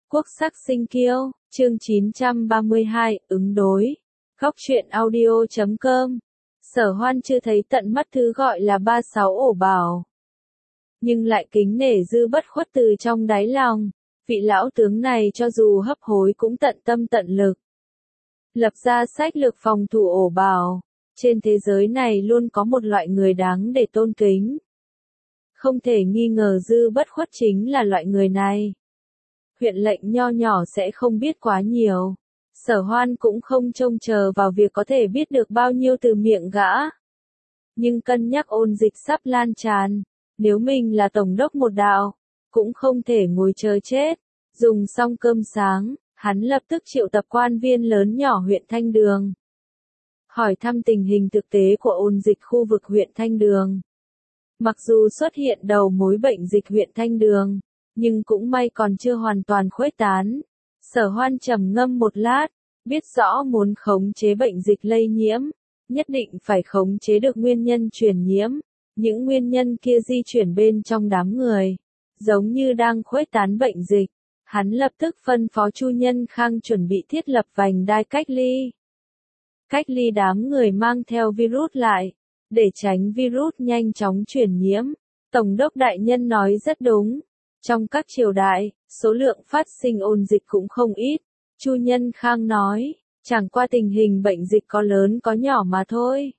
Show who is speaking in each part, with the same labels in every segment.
Speaker 1: Quốc sắc sinh kiêu, chương 932, ứng đối. Góc truyện audio.com. Sở Hoan chưa thấy tận mắt thứ gọi là 36 ổ bào, nhưng lại kính nể Dư Bất Khuất từ trong đáy lòng. Vị lão tướng này cho dù hấp hối cũng tận tâm tận lực, lập ra sách lược phòng thủ ổ bào. Trên thế giới này luôn có một loại người đáng để tôn kính. Không thể nghi ngờ Dư Bất Khuất chính là loại người này. Huyện lệnh nho nhỏ sẽ không biết quá nhiều. Sở Hoan cũng không trông chờ vào việc có thể biết được bao nhiêu từ miệng gã. Nhưng cân nhắc ôn dịch sắp lan tràn, nếu mình là tổng đốc một đạo, cũng không thể ngồi chờ chết. Dùng xong cơm sáng, hắn lập tức triệu tập quan viên lớn nhỏ huyện Thanh Đường, hỏi thăm tình hình thực tế của ôn dịch khu vực huyện Thanh Đường. Mặc dù xuất hiện đầu mối bệnh dịch huyện Thanh Đường, nhưng cũng may còn chưa hoàn toàn khuếch tán. Sở Hoan trầm ngâm một lát, biết rõ muốn khống chế bệnh dịch lây nhiễm, nhất định phải khống chế được nguyên nhân truyền nhiễm. Những nguyên nhân kia di chuyển bên trong đám người, giống như đang khuếch tán bệnh dịch. Hắn lập tức phân phó Chu Nhân Khang chuẩn bị thiết lập vành đai cách ly. Cách ly đám người mang theo virus lại, để tránh virus nhanh chóng truyền nhiễm. Tổng đốc đại nhân nói rất đúng. Trong các triều đại, số lượng phát sinh ôn dịch cũng không ít. Chu Nhân Khang nói, chẳng qua tình hình bệnh dịch có lớn có nhỏ mà thôi.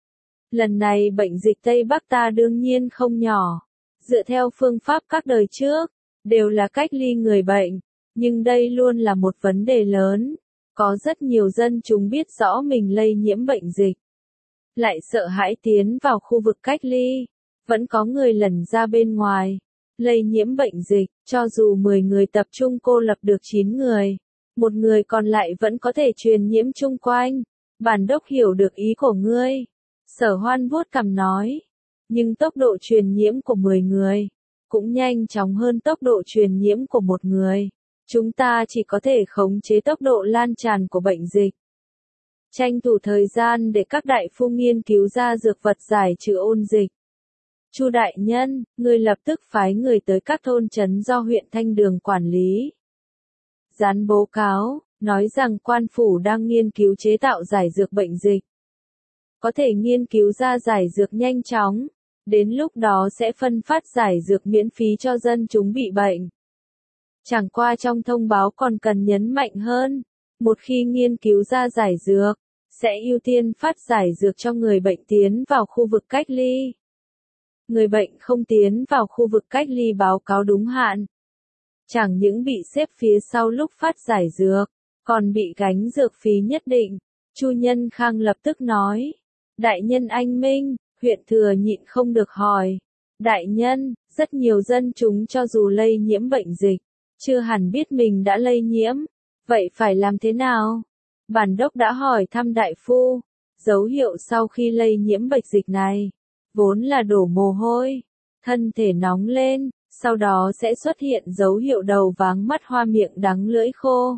Speaker 1: Lần này bệnh dịch Tây Bắc ta đương nhiên không nhỏ. Dựa theo phương pháp các đời trước, đều là cách ly người bệnh. Nhưng đây luôn là một vấn đề lớn. Có rất nhiều dân chúng biết rõ mình lây nhiễm bệnh dịch, lại sợ hãi tiến vào khu vực cách ly. Vẫn có người lẩn ra bên ngoài, lây nhiễm bệnh dịch. Cho dù 10 người tập trung cô lập được 9 người, một người còn lại vẫn có thể truyền nhiễm chung quanh. Bản đốc hiểu được ý của ngươi. Sở Hoan vuốt cằm nói. Nhưng tốc độ truyền nhiễm của 10 người cũng nhanh chóng hơn tốc độ truyền nhiễm của một người. Chúng ta chỉ có thể khống chế tốc độ lan tràn của bệnh dịch, tranh thủ thời gian để các đại phu nghiên cứu ra dược vật giải trừ ôn dịch. Chu đại nhân, ngươi lập tức phái người tới các thôn trấn do huyện Thanh Đường quản lý, dán báo cáo, nói rằng quan phủ đang nghiên cứu chế tạo giải dược bệnh dịch. Có thể nghiên cứu ra giải dược nhanh chóng, đến lúc đó sẽ phân phát giải dược miễn phí cho dân chúng bị bệnh. Chẳng qua trong thông báo còn cần nhấn mạnh hơn, một khi nghiên cứu ra giải dược, sẽ ưu tiên phát giải dược cho người bệnh tiến vào khu vực cách ly. Người bệnh không tiến vào khu vực cách ly báo cáo đúng hạn, chẳng những bị xếp phía sau lúc phát giải dược, còn bị gánh dược phí nhất định. Chu Nhân Khang lập tức nói, đại nhân anh minh. Huyện Thừa nhịn không được hỏi, đại nhân, rất nhiều dân chúng cho dù lây nhiễm bệnh dịch, chưa hẳn biết mình đã lây nhiễm, vậy phải làm thế nào? Bản đốc đã hỏi thăm đại phu, dấu hiệu sau khi lây nhiễm bệnh dịch này, vốn là đổ mồ hôi, thân thể nóng lên, sau đó sẽ xuất hiện dấu hiệu đầu váng mắt hoa miệng đắng lưỡi khô.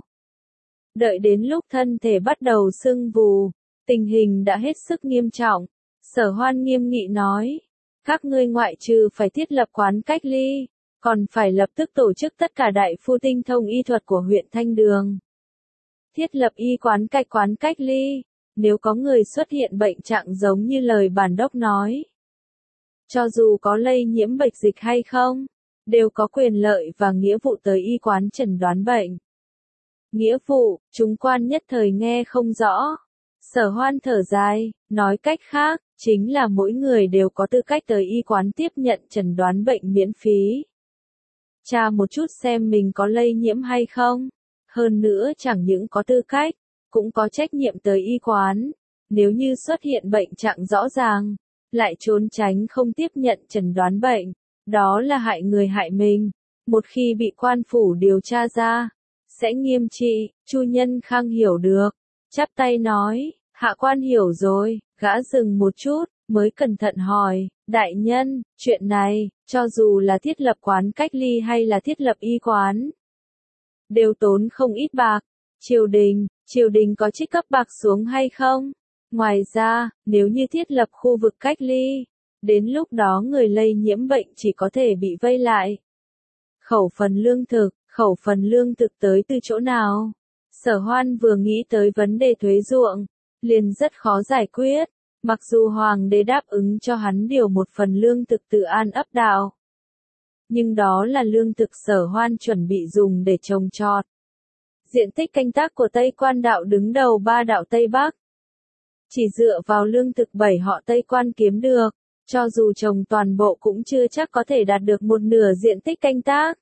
Speaker 1: Đợi đến lúc thân thể bắt đầu sưng vù, tình hình đã hết sức nghiêm trọng. Sở Hoan nghiêm nghị nói, các ngươi ngoại trừ phải thiết lập quán cách ly, còn phải lập tức tổ chức tất cả đại phu tinh thông y thuật của huyện Thanh Đường. Thiết lập quán cách ly, nếu có người xuất hiện bệnh trạng giống như lời bản đốc nói, cho dù có lây nhiễm bệnh dịch hay không, đều có quyền lợi và nghĩa vụ tới y quán chẩn đoán bệnh. Nghĩa vụ, chúng quan nhất thời nghe không rõ. Sở Hoan thở dài, nói cách khác, chính là mỗi người đều có tư cách tới y quán tiếp nhận chẩn đoán bệnh miễn phí. Tra một chút xem mình có lây nhiễm hay không. Hơn nữa chẳng những có tư cách, cũng có trách nhiệm tới y quán. Nếu như xuất hiện bệnh trạng rõ ràng, lại trốn tránh không tiếp nhận chẩn đoán bệnh, đó là hại người hại mình. Một khi bị quan phủ điều tra ra, sẽ nghiêm trị. Chu Nhân Khang hiểu được, chắp tay nói, hạ quan hiểu rồi. Gã dừng một chút, mới cẩn thận hỏi, đại nhân, chuyện này, cho dù là thiết lập quán cách ly hay là thiết lập y quán, đều tốn không ít bạc. Triều đình có trích cấp bạc xuống hay không? Ngoài ra, nếu như thiết lập khu vực cách ly, đến lúc đó người lây nhiễm bệnh chỉ có thể bị vây lại. Khẩu phần lương thực, khẩu phần lương thực tới từ chỗ nào? Sở Hoan vừa nghĩ tới vấn đề thuế ruộng, liền rất khó giải quyết, mặc dù hoàng đế đáp ứng cho hắn điều một phần lương thực từ An Ấp Đạo. Nhưng đó là lương thực Sở Hoan chuẩn bị dùng để trồng trọt. Diện tích canh tác của Tây Quan đạo đứng đầu 3 đạo Tây Bắc. Chỉ dựa vào lương thực 7 họ Tây Quan kiếm được, cho dù trồng toàn bộ cũng chưa chắc có thể đạt được một nửa diện tích canh tác.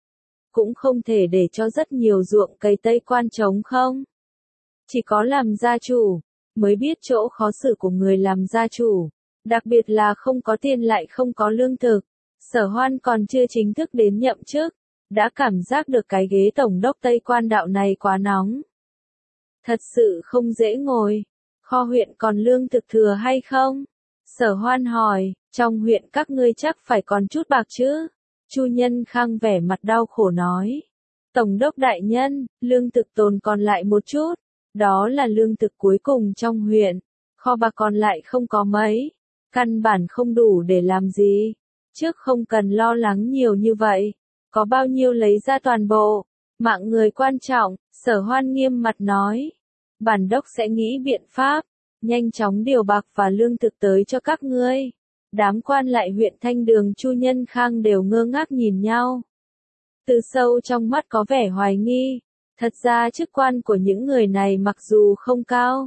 Speaker 1: Cũng không thể để cho rất nhiều ruộng cây Tây Quan trống không. Chỉ có làm gia chủ, mới biết chỗ khó xử của người làm gia chủ, đặc biệt là không có tiền lại không có lương thực. Sở Hoan còn chưa chính thức đến nhậm chức, đã cảm giác được cái ghế tổng đốc Tây Quan đạo này quá nóng. Thật sự không dễ ngồi. Kho huyện còn lương thực thừa hay không? Sở Hoan hỏi, trong huyện các ngươi chắc phải còn chút bạc chứ? Chu Nhân Khang vẻ mặt đau khổ nói. Tổng đốc đại nhân, lương thực tồn còn lại một chút. Đó là lương thực cuối cùng trong huyện. Kho bạc còn lại không có mấy. Căn bản không đủ để làm gì. Trước không cần lo lắng nhiều như vậy. Có bao nhiêu lấy ra toàn bộ. Mạng người quan trọng, Sở Hoan nghiêm mặt nói. Bản đốc sẽ nghĩ biện pháp, nhanh chóng điều bạc và lương thực tới cho các ngươi. Đám quan lại huyện Thanh Đường Chu Nhân Khang đều ngơ ngác nhìn nhau. Từ sâu trong mắt có vẻ hoài nghi. Thật ra chức quan của những người này mặc dù không cao,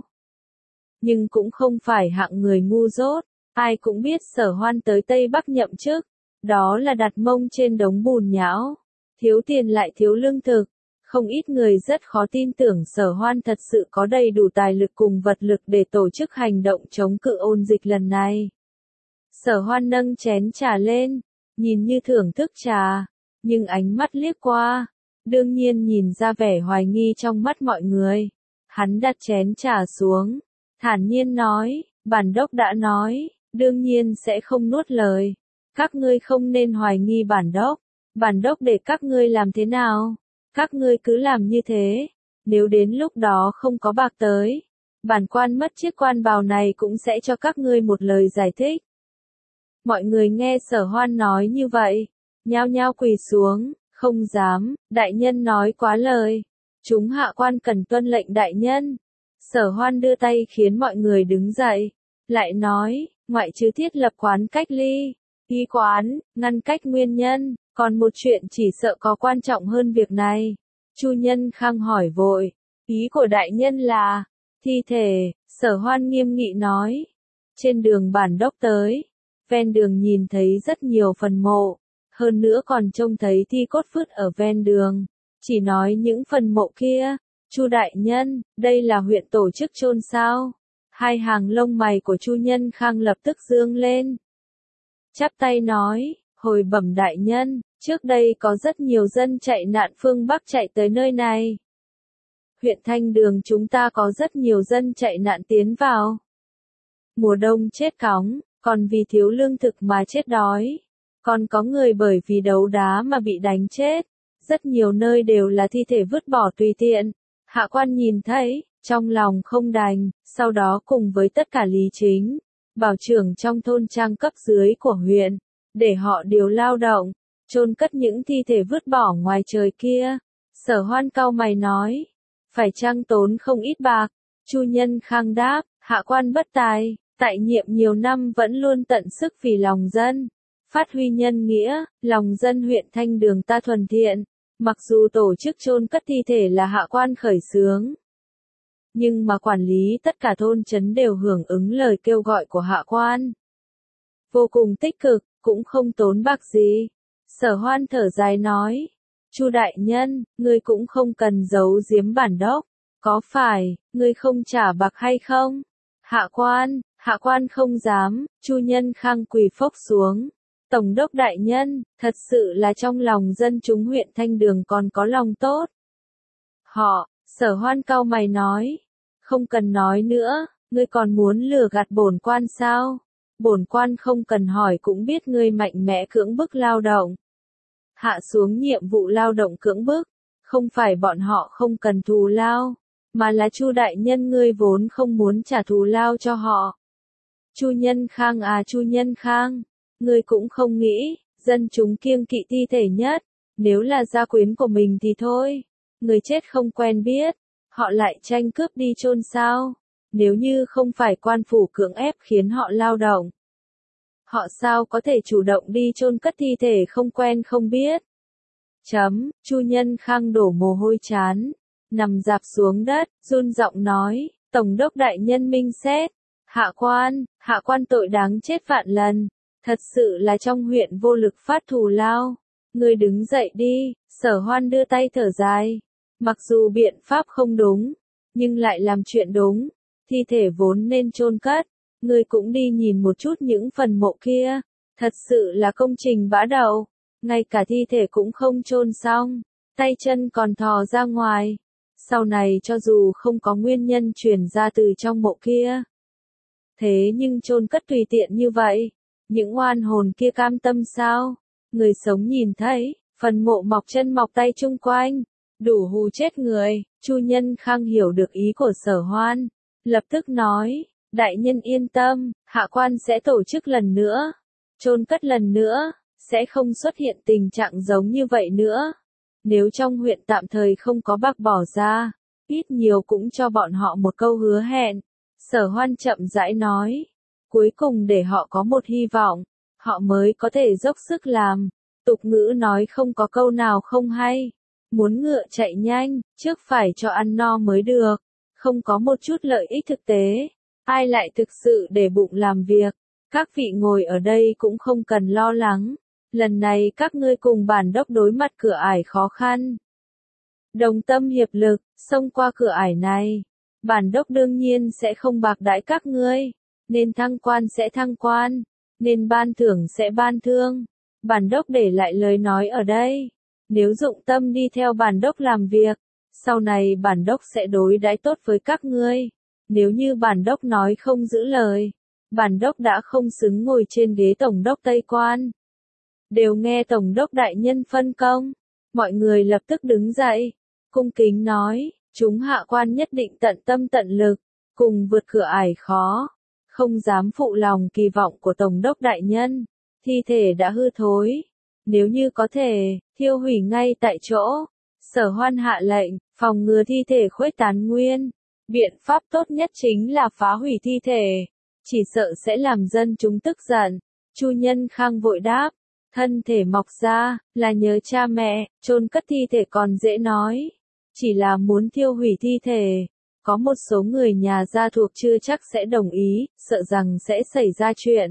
Speaker 1: nhưng cũng không phải hạng người ngu dốt. Ai cũng biết Sở Hoan tới Tây Bắc nhậm chức, đó là đặt mông trên đống bùn nhão. Thiếu tiền lại thiếu lương thực. Không ít người rất khó tin tưởng Sở Hoan thật sự có đầy đủ tài lực cùng vật lực để tổ chức hành động chống cự ôn dịch lần này. Sở Hoan nâng chén trà lên, nhìn như thưởng thức trà, nhưng ánh mắt liếc qua, đương nhiên nhìn ra vẻ hoài nghi trong mắt mọi người. Hắn đặt chén trà xuống, thản nhiên nói, bản đốc đã nói, đương nhiên sẽ không nuốt lời. Các ngươi không nên hoài nghi bản đốc để các ngươi làm thế nào? Các ngươi cứ làm như thế, nếu đến lúc đó không có bạc tới, bản quan mất chiếc quan bào này cũng sẽ cho các ngươi một lời giải thích. Mọi người nghe Sở Hoan nói như vậy, nhao nhao quỳ xuống, không dám, đại nhân nói quá lời. Chúng hạ quan cần tuân lệnh đại nhân. Sở Hoan đưa tay khiến mọi người đứng dậy, lại nói, ngoại trừ thiết lập quán cách ly, y quán, ngăn cách nguyên nhân. Còn một chuyện chỉ sợ có quan trọng hơn việc này. Chu Nhân Khang hỏi vội. Ý của đại nhân là, thi thể, Sở Hoan nghiêm nghị nói. Trên đường bản đốc tới, ven đường nhìn thấy rất nhiều phần mộ, hơn nữa còn trông thấy thi cốt vứt ở ven đường. Chỉ nói những phần mộ kia, Chu đại nhân, đây là huyện tổ chức chôn sao? Hai hàng lông mày của Chu Nhân Khang lập tức dương lên. Chắp tay nói. Hồi bẩm đại nhân, trước đây có rất nhiều dân chạy nạn phương Bắc chạy tới nơi này. Huyện Thanh Đường chúng ta có rất nhiều dân chạy nạn tiến vào. Mùa đông chết cóng, còn vì thiếu lương thực mà chết đói. Còn có người bởi vì đấu đá mà bị đánh chết. Rất nhiều nơi đều là thi thể vứt bỏ tùy tiện. Hạ quan nhìn thấy, trong lòng không đành, sau đó cùng với tất cả lý chính, bảo trưởng trong thôn trang cấp dưới của huyện, để họ điều lao động, chôn cất những thi thể vứt bỏ ngoài trời kia. Sở Hoan cau mày nói, phải chăng tốn không ít bạc? Chu Nhân Khang đáp, hạ quan bất tài, tại nhiệm nhiều năm vẫn luôn tận sức vì lòng dân, phát huy nhân nghĩa, lòng dân huyện Thanh Đường ta thuần thiện. Mặc dù tổ chức chôn cất thi thể là hạ quan khởi xướng, nhưng mà quản lý tất cả thôn trấn đều hưởng ứng lời kêu gọi của hạ quan. Vô cùng tích cực, cũng không tốn bạc gì. Sở Hoan thở dài nói, Chu đại nhân, ngươi cũng không cần giấu giếm bản đốc, có phải, ngươi không trả bạc hay không? Hạ quan không dám. Chu Nhân Khang quỳ phốc xuống. Tổng đốc đại nhân, thật sự là trong lòng dân chúng huyện Thanh Đường còn có lòng tốt. Sở Hoan cau mày nói, không cần nói nữa, ngươi còn muốn lừa gạt bổn quan sao? Bổn quan không cần hỏi cũng biết ngươi mạnh mẽ cưỡng bức lao động. Hạ xuống nhiệm vụ lao động cưỡng bức, không phải bọn họ không cần thù lao, mà là Chu đại nhân ngươi vốn không muốn trả thù lao cho họ. Chu Nhân Khang à, Chu Nhân Khang, ngươi cũng không nghĩ, dân chúng kiêng kỵ thi thể nhất, Nếu là gia quyến của mình thì thôi, người chết không quen biết, họ lại tranh cướp đi chôn sao? Nếu như không phải quan phủ cưỡng ép khiến họ lao động, họ sao có thể chủ động đi chôn cất thi thể không quen không biết? Chu Nhân Khang đổ mồ hôi chán, nằm rạp xuống đất, run giọng nói, Tổng đốc đại nhân minh xét, hạ quan tội đáng chết vạn lần, thật sự là trong huyện vô lực phát thù lao. Ngươi đứng dậy đi, Sở Hoan đưa tay thở dài, mặc dù biện pháp không đúng, nhưng lại làm chuyện đúng, thi thể vốn nên chôn cất, ngươi cũng đi nhìn một chút những phần mộ kia, thật sự là công trình bã đậu, ngay cả thi thể cũng không chôn xong, tay chân còn thò ra ngoài. Sau này cho dù không có nguyên nhân truyền ra từ trong mộ kia, thế nhưng chôn cất tùy tiện như vậy, những oan hồn kia cam tâm sao? Người sống nhìn thấy, phần mộ mọc chân mọc tay chung quanh, đủ hù chết người. Chu Nhân Khang hiểu được ý của Sở Hoan, lập tức nói, đại nhân yên tâm, hạ quan sẽ tổ chức lần nữa, chôn cất lần nữa, sẽ không xuất hiện tình trạng giống như vậy nữa. Nếu trong huyện tạm thời không có bạc bỏ ra, ít nhiều cũng cho bọn họ một câu hứa hẹn. Sở Hoan chậm rãi nói, cuối cùng để họ có một hy vọng, họ mới có thể dốc sức làm. Tục ngữ nói không có câu nào không hay, muốn ngựa chạy nhanh, trước phải cho ăn no mới được, không có một chút lợi ích thực tế, ai lại thực sự để bụng làm việc. Các vị ngồi ở đây cũng không cần lo lắng, lần này các ngươi cùng bản đốc đối mặt cửa ải khó khăn. Đồng tâm hiệp lực, xông qua cửa ải này, bản đốc đương nhiên sẽ không bạc đãi các ngươi, nên thăng quan sẽ thăng quan, nên ban thưởng sẽ ban thưởng. Bản đốc để lại lời nói ở đây, nếu dụng tâm đi theo bản đốc làm việc, sau này bản đốc sẽ đối đãi tốt với các ngươi. Nếu như bản đốc nói không giữ lời, bản đốc đã không xứng ngồi trên ghế tổng đốc Tây Quan. Đều nghe tổng đốc đại nhân phân công, mọi người lập tức đứng dậy, cung kính nói, chúng hạ quan nhất định tận tâm tận lực, cùng vượt cửa ải khó, không dám phụ lòng kỳ vọng của tổng đốc đại nhân. Thi thể đã hư thối, nếu như có thể, thiêu hủy ngay tại chỗ. Sở Hoan hạ lệnh, phòng ngừa thi thể khuếch tán nguyên. Biện pháp tốt nhất chính là phá hủy thi thể, chỉ sợ sẽ làm dân chúng tức giận. Chu Nhân Khang vội đáp, thân thể mọc ra, là nhớ cha mẹ, chôn cất thi thể còn dễ nói. Chỉ là muốn thiêu hủy thi thể, có một số người nhà gia thuộc chưa chắc sẽ đồng ý, sợ rằng sẽ xảy ra chuyện.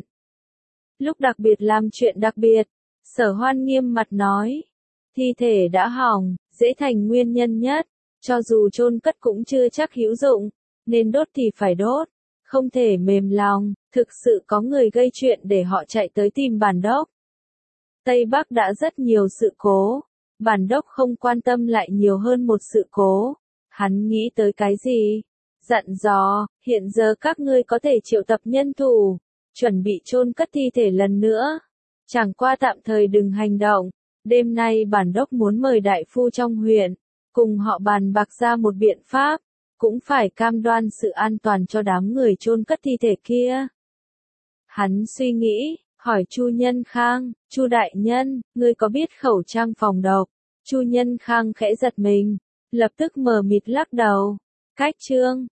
Speaker 1: Lúc đặc biệt làm chuyện đặc biệt, Sở Hoan nghiêm mặt nói, thi thể đã hỏng, dễ thành nguyên nhân nhất, cho dù chôn cất cũng chưa chắc hữu dụng, nên đốt thì phải đốt, không thể mềm lòng, thực sự có người gây chuyện để họ chạy tới tìm bản đốc. Tây Bắc đã rất nhiều sự cố, bản đốc không quan tâm lại nhiều hơn một sự cố, hắn nghĩ tới cái gì? Dặn dò, hiện giờ các ngươi có thể triệu tập nhân thủ, chuẩn bị chôn cất thi thể lần nữa. Chẳng qua tạm thời đừng hành động, đêm nay bản đốc muốn mời đại phu trong huyện, cùng họ bàn bạc ra một biện pháp, cũng phải cam đoan sự an toàn cho đám người chôn cất thi thể kia. Hắn suy nghĩ, hỏi Chu Nhân Khang, Chu đại nhân, ngươi có biết khẩu trang phòng độc? Chu Nhân Khang khẽ giật mình, lập tức mờ mịt lắc đầu. Cách chương